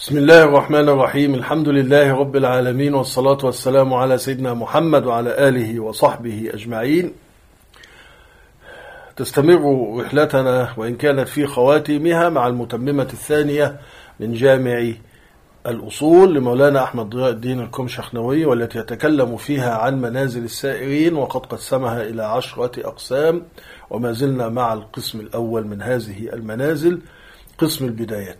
بسم الله الرحمن الرحيم. الحمد لله رب العالمين، والصلاة والسلام على سيدنا محمد وعلى آله وصحبه أجمعين. تستمر رحلتنا وإن كانت في خواتيمها مع المتممة الثانية من جامع الأصول لمولانا أحمد ضياء الدين الكمشخنوي، والتي يتكلم فيها عن منازل السائرين، وقد قسمها إلى 10 أقسام، وما زلنا مع القسم الأول من هذه المنازل، قسم البدايات.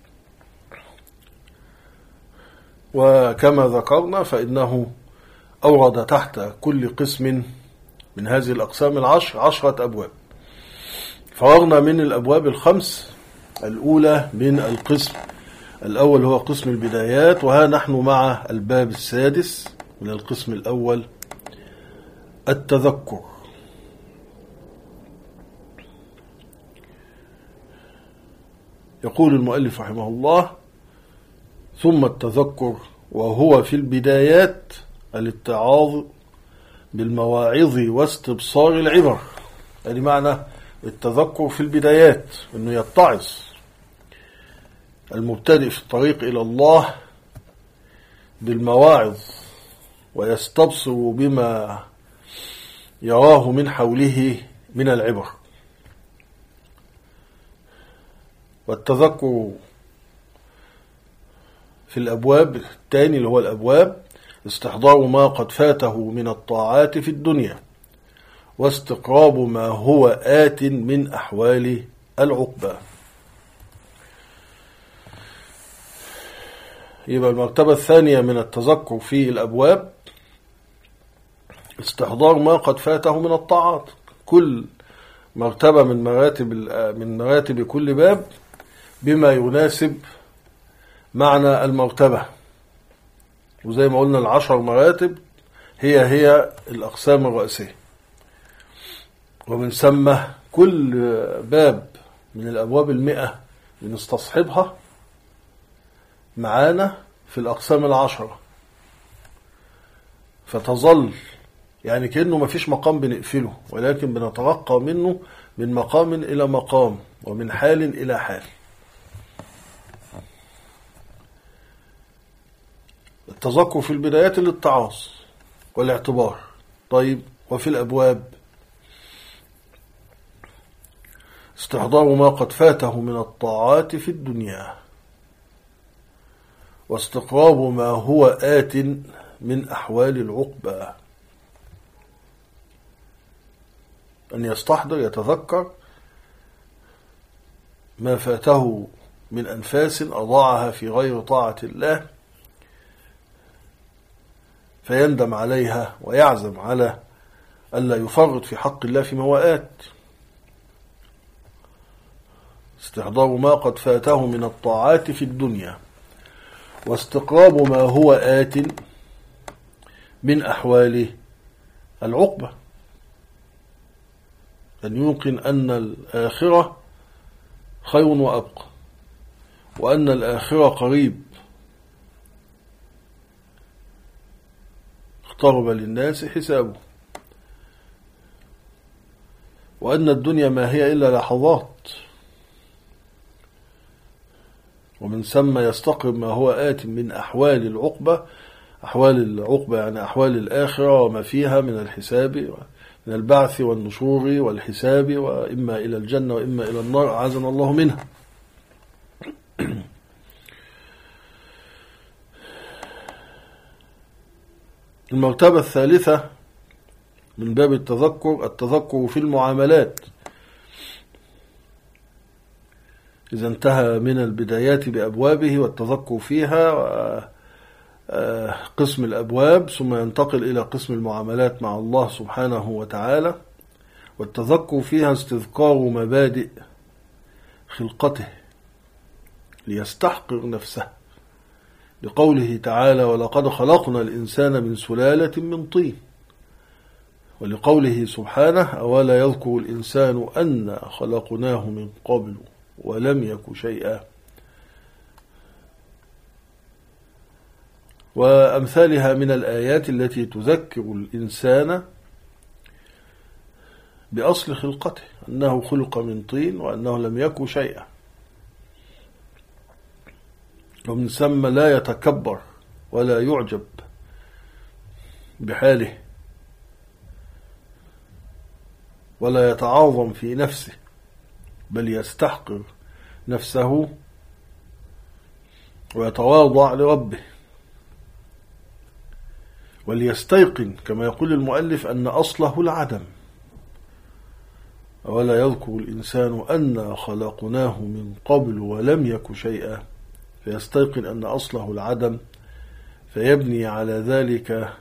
وكما ذكرنا فإنه أورد تحت كل قسم من هذه الأقسام 10 أبواب. فرغنا من الأبواب 5 الأولى من القسم الأول، هو قسم البدايات، وها نحن مع الباب 6 من القسم الأول، التذكر. يقول المؤلف رحمه الله: ثم التذكر، وهو في البدايات الاتعاظ بالمواعظ واستبصار العبر. يعني معنى التذكر في البدايات أنه يتعظ المبتدئ في الطريق إلى الله بالمواعظ، ويستبصر بما يراه من حوله من العبر. والتذكر في الأبواب الثاني اللي هو الأبواب: استحضار ما قد فاته من الطاعات في الدنيا، واستقراب ما هو آت من أحوال العقبى. يبقى المرتبة الثانية من التذكر في الأبواب استحضار ما قد فاته من الطاعات. كل مرتبة من مراتب كل باب بما يناسب معنى المرتبة. وزي ما قلنا 10 مراتب هي الأقسام الرئيسية، ومن ثم كل باب من الأبواب 100 بنستصحبها معانا في الأقسام 10، فتظل يعني كأنه ما فيش مقام بنقفله، ولكن بنترقى منه من مقام إلى مقام ومن حال إلى حال. التذكر في البدايات الاتعاظ والاعتبار. طيب، وفي الأبواب استحضار ما قد فاته من الطاعات في الدنيا، واستقراب ما هو آت من أحوال العقبى. أن يستحضر يتذكر ما فاته من أنفاس أضاعها في غير طاعة الله، فيندم عليها ويعزم على ألا يفرط في حق الله في موائات. استحضار ما قد فاته من الطاعات في الدنيا، واستقراب ما هو آت من أحوال العقبة. أن يوقن أن الآخرة خير وأبقى، وأن الآخرة قريب، اقترب للناس حسابه، وأن الدنيا ما هي إلا لحظات، ومن ثم يستقرب ما هو آت من أحوال العقبة. أحوال العقبة يعني أحوال الآخرة وما فيها من الحساب، من البعث والنشور والحساب، وإما إلى الجنة وإما إلى النار، أعاذنا الله منها. المرتبة الثالثة من باب التذكر في المعاملات. إذا انتهى من البدايات بأبوابه والتذكر فيها قسم الأبواب، ثم ينتقل إلى قسم المعاملات مع الله سبحانه وتعالى. والتذكر فيها استذكار مبادئ خلقته ليستحقر نفسه، لقوله تعالى: ولقد خلقنا الإنسان من سلالة من طين. ولقوله سبحانه: أولا يذكر الإنسان أنا خلقناه من قبل ولم يك شيئا. وأمثالها من الآيات التي تذكر الإنسان بأصل خلقته، أنه خلق من طين وأنه لم يك شيئا. ومن ثم لا يتكبر ولا يعجب بحاله ولا يتعاظم في نفسه، بل يستحقر نفسه ويتواضع لربه، وليستيقن كما يقول المؤلف أن أصله العدم. ولا يذكر الإنسان أنا خلقناه من قبل ولم يك شيئا، فيستيقن أن أصله العدم، فيبني على ذلك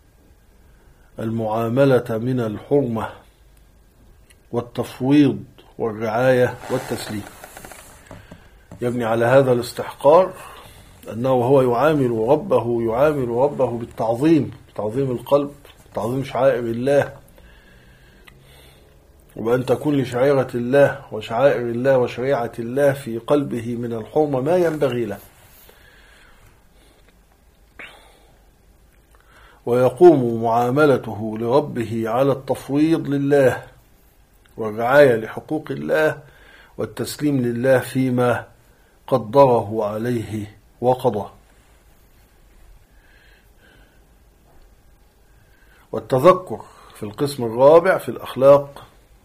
المعاملة من الحرمة والتفويض والرعاية والتسليم. يبني على هذا الاستحقار أنه هو يعامل ربه بالتعظيم، تعظيم القلب، تعظيم شعائر الله، وأن تكون لشعيرة الله وشعائر الله وشريعة الله في قلبه من الحرمة ما ينبغي له، ويقوم معاملته لربه على التفويض لله والرعاية لحقوق الله والتسليم لله فيما قدره عليه وقضى. والتذكر في القسم الرابع في الأخلاق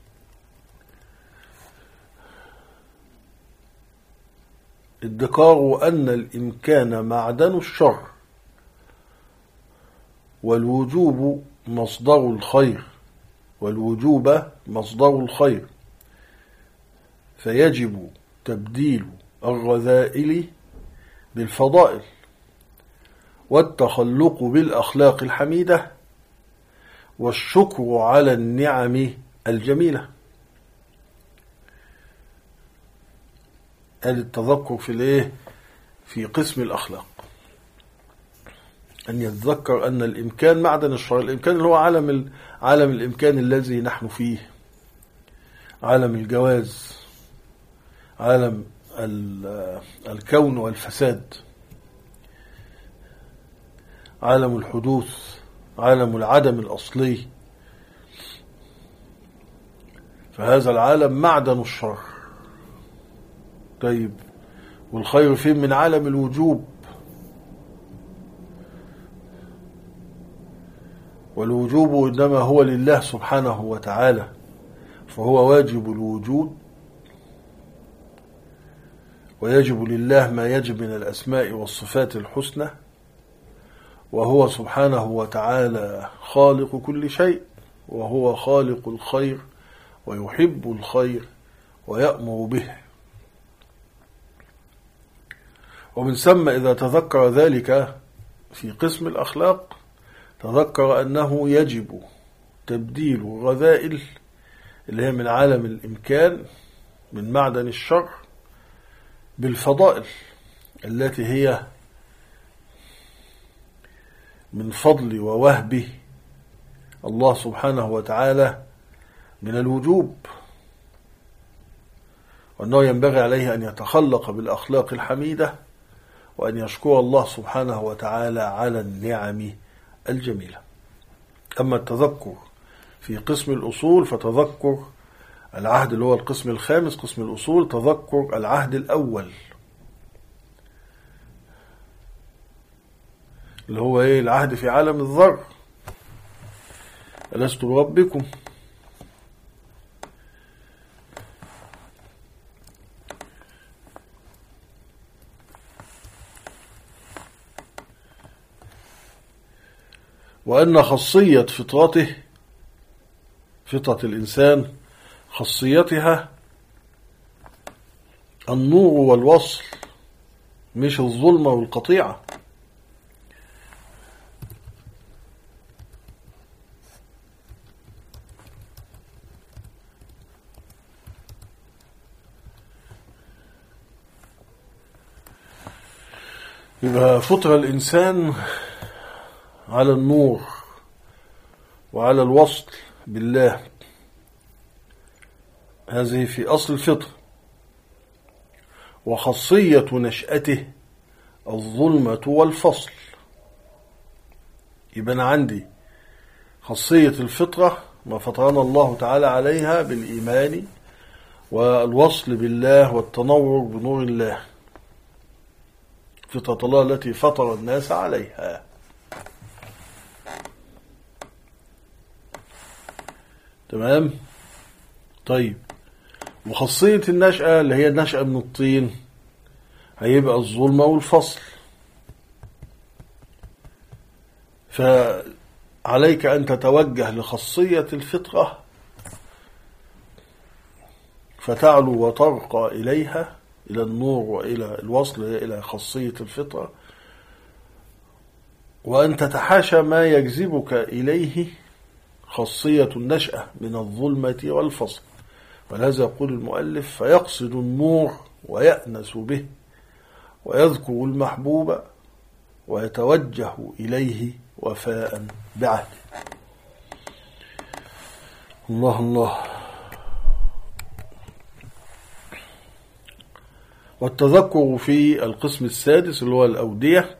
ادكار أن الإمكان معدن الشر، والوجوب مصدر الخير، فيجب تبديل الرذائل بالفضائل، والتخلق بالأخلاق الحميدة، والشكر على النعم الجميلة. هذا التذكر في قسم الأخلاق، أن يتذكر أن الإمكان معدن الشر. الإمكان اللي هو عالم الإمكان الذي نحن فيه، عالم الجواز، عالم الكون والفساد، عالم الحدوث، عالم العدم الأصلي. فهذا العالم معدن الشر. طيب، والخير فين؟ من عالم الوجوب. والوجوب إنما هو لله سبحانه وتعالى، فهو واجب الوجود، ويجب لله ما يجب من الأسماء والصفات الحسنى، وهو سبحانه وتعالى خالق كل شيء، وهو خالق الخير ويحب الخير ويأمر به. ومن ثم إذا تذكر ذلك في قسم الأخلاق تذكر أنه يجب تبديل الرذائل اللي هي من عالم الإمكان من معدن الشر بالفضائل التي هي من فضل ووهب الله سبحانه وتعالى من الوجوب، وأنه ينبغي عليه أن يتخلق بالأخلاق الحميدة وأن يشكر الله سبحانه وتعالى على النعم الجميلة. أما التذكر في قسم الأصول فتذكر العهد اللي هو القسم الخامس، قسم الأصول، تذكر العهد الأول اللي هو العهد في عالم الذر، ألست بربكم. وأن خاصية فطرة الإنسان خاصيتها النور والوصل، مش الظلمة والقطيعة. يبقى فطر الإنسان على النور وعلى الوصل بالله، هذه في أصل الفطر. وخاصية نشأته الظلمة والفصل. يبقى أنا عندي خاصية الفطرة ما فطرنا الله تعالى عليها بالإيمان والوصل بالله والتنور بنور الله فطرة الله التي فطر الناس عليها. تمام. طيب، وخاصية النشأة اللي هي النشأة من الطين هيبقى الظلمة والفصل. فعليك أن تتوجه لخاصية الفطرة فتعلو وترقى إليها، إلى النور وإلى الوصل إلى خاصية الفطرة، وأن تتحاشى ما يجذبك إليه خاصية النشأة من الظلمة والفصل. ولهذا يقول المؤلف: فيقصد النور ويأنس به ويذكر المحبوب ويتوجه إليه وفاء بعهده. الله الله. والتذكر في القسم السادس اللي هو الأودية: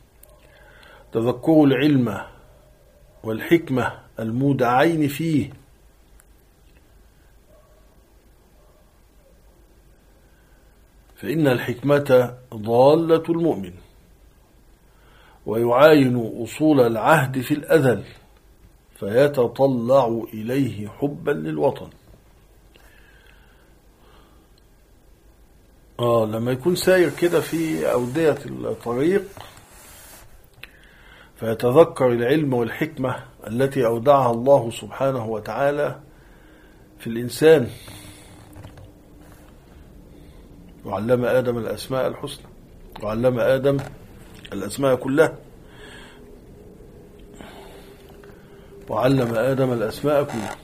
تذكر العلم والحكمة المودعين فيه، فإن الحكمة ضالة المؤمن ويعاين أصول العهد في الأزل فيتطلع إليه حبا للوطن. لما يكون ساير كده في أودية الطريق فيتذكر العلم والحكمة التي أودعها الله سبحانه وتعالى في الإنسان، وعلم آدم الأسماء الحسنى، وعلم آدم الأسماء كلها، وعلم آدم الأسماء كلها.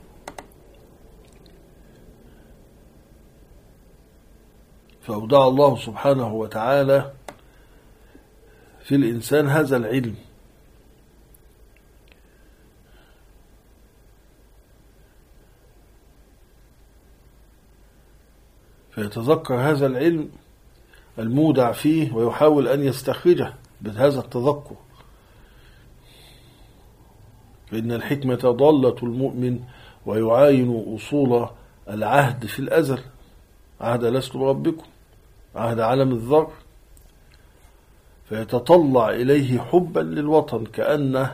فأودع الله سبحانه وتعالى في الإنسان هذا العلم، فيتذكر هذا العلم المودع فيه ويحاول أن يستخرجه بهذا التذكر. فإن الحكمة ضالة المؤمن ويعاين أصول العهد في الأزل، عهد لست بربكم، عهد عالم الذر، فيتطلع إليه حبا للوطن، كأن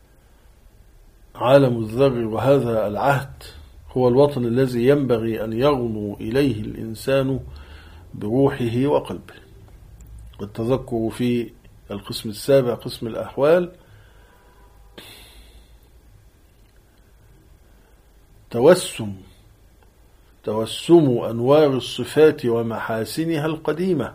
عالم الذر وهذا العهد هو الوطن الذي ينبغي أن يغنو إليه الإنسان بروحه وقلبه. والتذكر في القسم السابع قسم الأحوال: توسم أنوار الصفات ومحاسنها القديمة،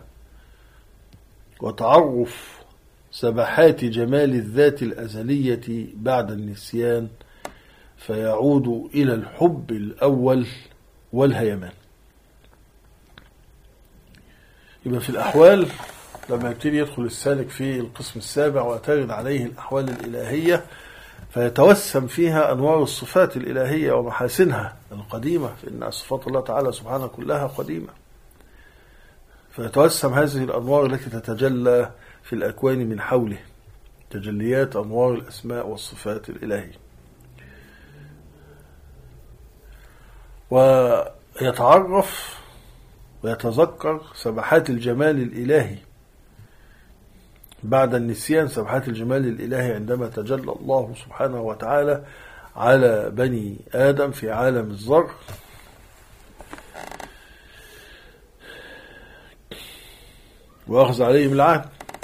وتعرف سبحات جمال الذات الأزلية بعد النسيان، فيعود إلى الحب الأول والهيمان. يبقى في الأحوال لما يبتدي يدخل السالك في القسم السابع وترد عليه الأحوال الإلهية فيتوسم فيها أنوار الصفات الإلهية ومحاسنها القديمة، فإن صفات الله تعالى سبحانه كلها قديمة، فيتوسم هذه الأنوار التي تتجلى في الأكوان من حوله، تجليات أنوار الأسماء والصفات الإلهية، ويتعرف ويتذكر سبحات الجمال الإلهي بعد النسيان، سبحات الجمال الإلهي عندما تجلى الله سبحانه وتعالى على بني آدم في عالم الذر، وأخذ عليهم العهد.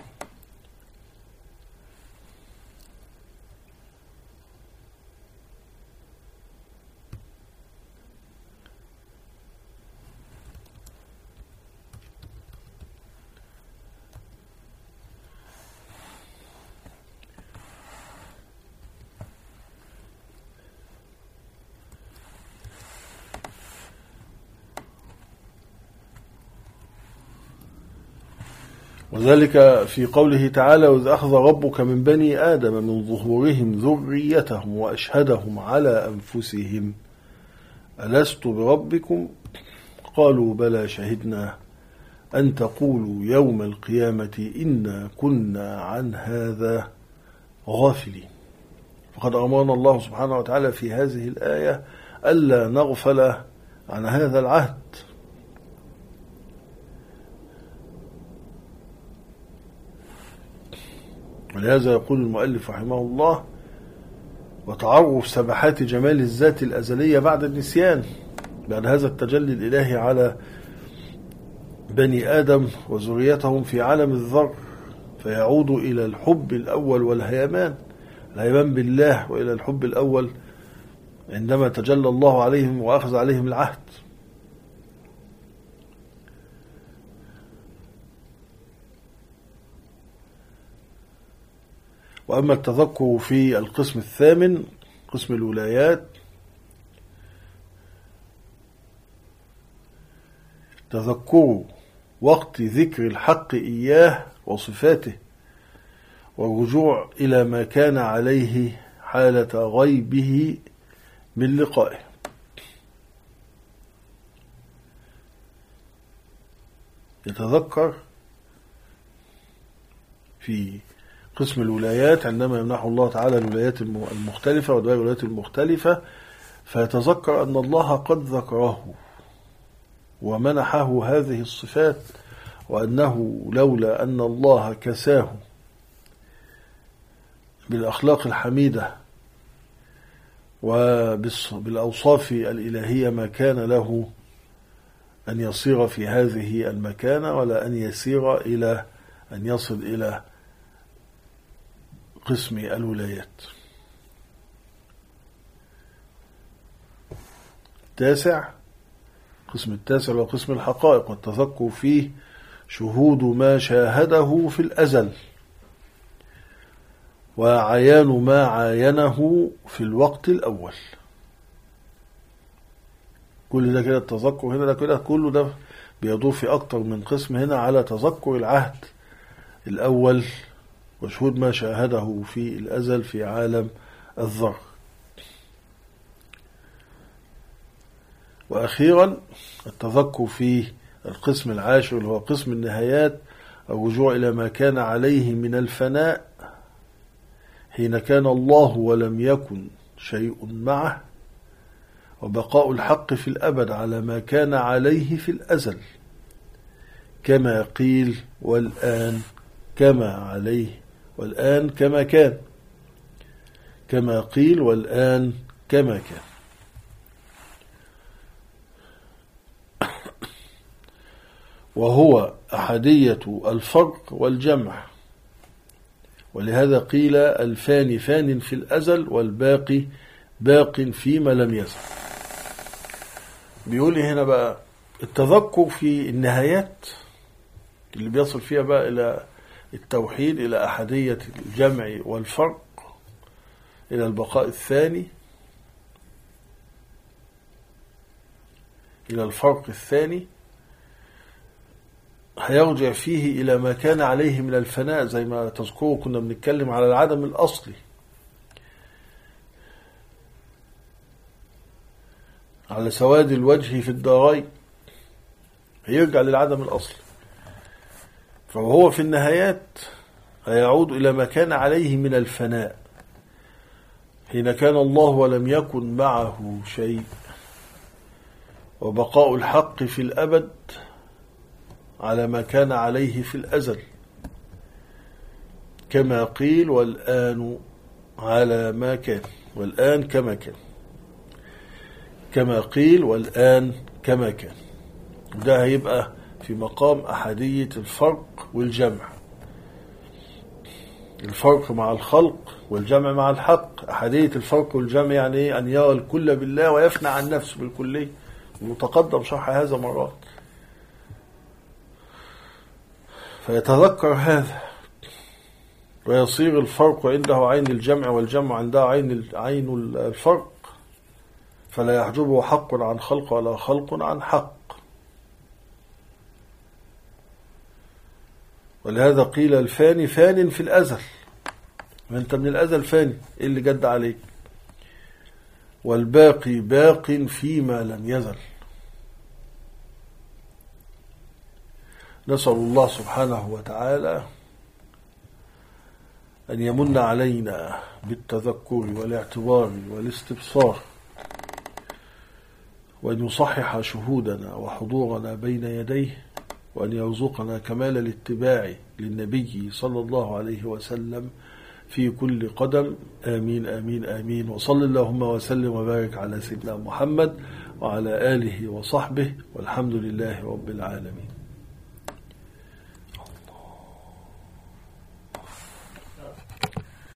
وذلك في قوله تعالى: وإذ أخذ ربك من بني آدم من ظهورهم ذريتهم وأشهدهم على أنفسهم ألست بربكم قالوا بلى شهدنا أن تقولوا يوم القيامة إنا كنا عن هذا غافلين. فقد أمرنا الله سبحانه وتعالى في هذه الآية ألا نغفل عن هذا العهد، ولهذا يقول المؤلف رحمه الله: وتعرف سبحات جمال الذات الأزلية بعد النسيان، بعد هذا التجلي الإلهي على بني آدم وذريتهم في عالم الذر، فيعود إلى الحب الأول والهيمان، الهيمان بالله، وإلى الحب الأول عندما تجلى الله عليهم وأخذ عليهم العهد. وأما التذكر في القسم الثامن، قسم الولايات، تذكر وقت ذكر الحق إياه وصفاته، والرجوع إلى ما كان عليه حالة غيبه من لقائه. يتذكر في قسم الولايات عندما يمنح الله تعالى الولايات المختلفة ودوائر الولايات المختلفة، فيتذكر أن الله قد ذكره ومنحه هذه الصفات، وأنه لولا أن الله كساه بالأخلاق الحميدة وبالأوصاف الإلهية ما كان له أن يصير في هذه المكانة، ولا أن يسير إلى أن يصل إلى قسم الولايات. التاسع، قسم التاسع هو قسم الحقائق، والتذكر فيه شهود ما شاهده في الأزل، وعيان ما عاينه في الوقت الأول. كل ده كده التذكر هنا، ده كده كله ده بيضيف في أكتر من قسم هنا على تذكر العهد الأول وشهود ما شاهده في الأزل في عالم الذر. وأخيرا التذكر في القسم العاشر اللي هو قسم النهايات، الرجوع إلى ما كان عليه من الفناء حين كان الله ولم يكن شيء معه، وبقاء الحق في الأبد على ما كان عليه في الأزل، كما قيل والآن كما عليه، والآن كما كان، كما قيل والآن كما كان. وهو أحدية الفرق والجمع، ولهذا قيل الفاني فان في الأزل والباقي باق فيما لم يزل. بيقول هنا بقى التذكر في النهايات اللي بيصل فيها بقى إلى التوحيد، إلى أحدية الجمع والفرق، إلى البقاء الثاني، إلى الفرق الثاني، هيرجع فيه إلى ما كان عليه من الفناء. زي ما تذكروا كنا بنتكلم على العدم الأصلي، على سواد الوجه في الدارين، هيرجع للعدم الأصلي. فهو في النهايات هيعود إلى ما كان عليه من الفناء حين كان الله ولم يكن معه شيء، وبقاء الحق في الأبد على ما كان عليه في الأزل، كما قيل والآن على ما كان، والآن كما كان، كما قيل والآن كما كان. ده هيبقى في مقام أحدية الفرق والجمع، الفرق مع الخلق والجمع مع الحق. أحدية الفرق والجمع يعني إيه؟ أن يرى الكل بالله ويفنى عن نفسه بالكلية، ومتقدم شرح هذا مرات. فيتذكر هذا ويصير الفرق عنده عين الجمع والجمع عنده عين الفرق، فلا يحجبه حق عن خلق ولا خلق عن حق. ولهذا قيل الفاني فان في الأزل، وانت من الأزل فاني، إيه اللي جد عليك؟ والباقي باق فيما لم يزل. نسأل الله سبحانه وتعالى أن يمن علينا بالتذكر والاعتبار والاستبصار، وأن يصحح شهودنا وحضورنا بين يديه، وأن يرزقنا كمال الاتباع للنبي صلى الله عليه وسلم في كل قدر. آمين آمين آمين. وصل اللهم وسلم وبارك على سيدنا محمد وعلى آله وصحبه، والحمد لله رب العالمين.